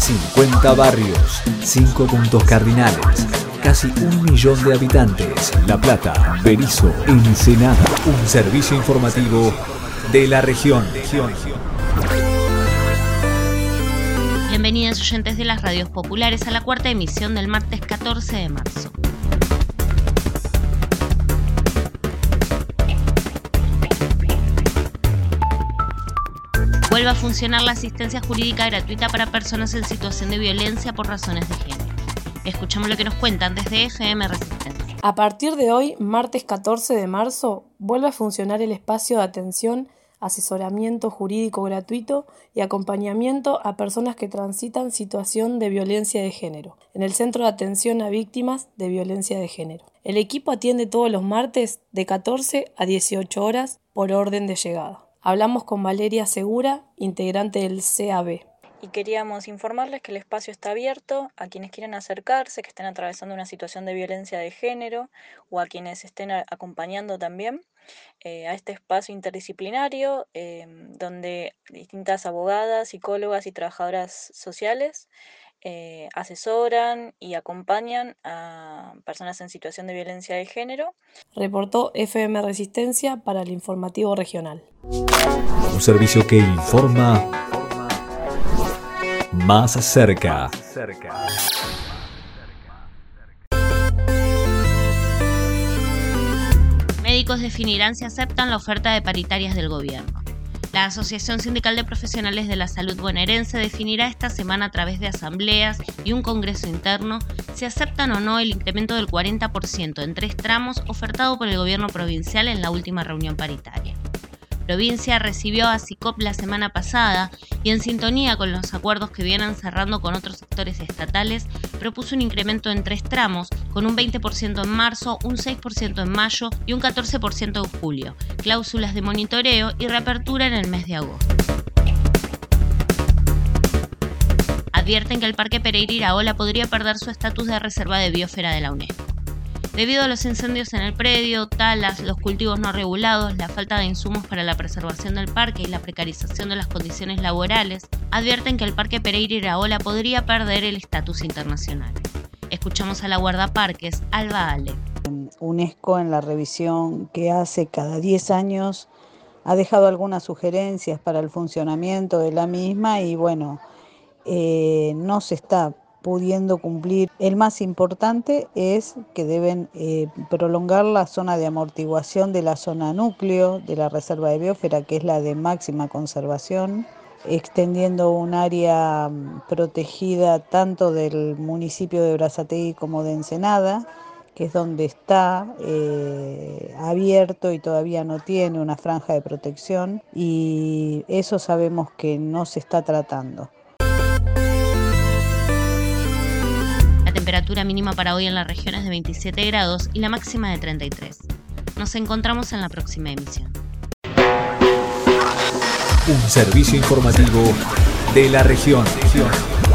50 barrios, 5 puntos cardinales, casi 1 millón de habitantes. La Plata, Berisso, Ensenada. Un servicio informativo de la región. Bienvenidos oyentes de las radios populares a la cuarta emisión del martes 14 de marzo. Vuelve a funcionar la asistencia jurídica gratuita para personas en situación de violencia por razones de género. Escuchamos lo que nos cuentan desde FM Resistencia. A partir de hoy, martes 14 de marzo, vuelve a funcionar el espacio de atención, asesoramiento jurídico gratuito y acompañamiento a personas que transitan situación de violencia de género, en el Centro de Atención a Víctimas de Violencia de Género. El equipo atiende todos los martes de 14 a 18 horas por orden de llegada. Hablamos con Valeria Segura, integrante del CAB. Y queríamos informarles que el espacio está abierto a quienes quieran acercarse, que estén atravesando una situación de violencia de género o a quienes estén acompañando también a este espacio interdisciplinario donde distintas abogadas, psicólogas y trabajadoras sociales asesoran y acompañan a personas en situación de violencia de género. Reportó FM Resistencia para el Informativo Regional. Un servicio que informa más cerca. Médicos definirán si aceptan la oferta de paritarias del gobierno. La Asociación Sindical de Profesionales de la Salud Bonaerense definirá esta semana a través de asambleas y un congreso interno si aceptan o no el incremento del 40% en 3 tramos ofertado por el gobierno provincial en la última reunión paritaria. Provincia recibió a SICOP la semana pasada y en sintonía con los acuerdos que vienen cerrando con otros sectores estatales, propuso un incremento en 3 tramos, con un 20% en marzo, un 6% en mayo y un 14% en julio, cláusulas de monitoreo y reapertura en el mes de agosto. Advierten que el Parque Pereira Iraola podría perder su estatus de reserva de biosfera de la UNESCO. Debido a los incendios en el predio, talas, los cultivos no regulados, la falta de insumos para la preservación del parque y la precarización de las condiciones laborales, advierten que el Parque Pereira Iraola podría perder el estatus internacional. Escuchamos a la guardaparques, Alba Ale. UNESCO, en la revisión que hace cada 10 años, ha dejado algunas sugerencias para el funcionamiento de la misma y no se está pudiendo cumplir. El más importante es que deben prolongar la zona de amortiguación de la zona núcleo de la reserva de biosfera, que es la de máxima conservación, extendiendo un área protegida tanto del municipio de Brazzategui como de Ensenada, que es donde está abierto y todavía no tiene una franja de protección, y eso sabemos que no se está tratando. La temperatura mínima para hoy en la región es de 27 grados y la máxima de 33. Nos encontramos en la próxima emisión. Un servicio informativo de la región.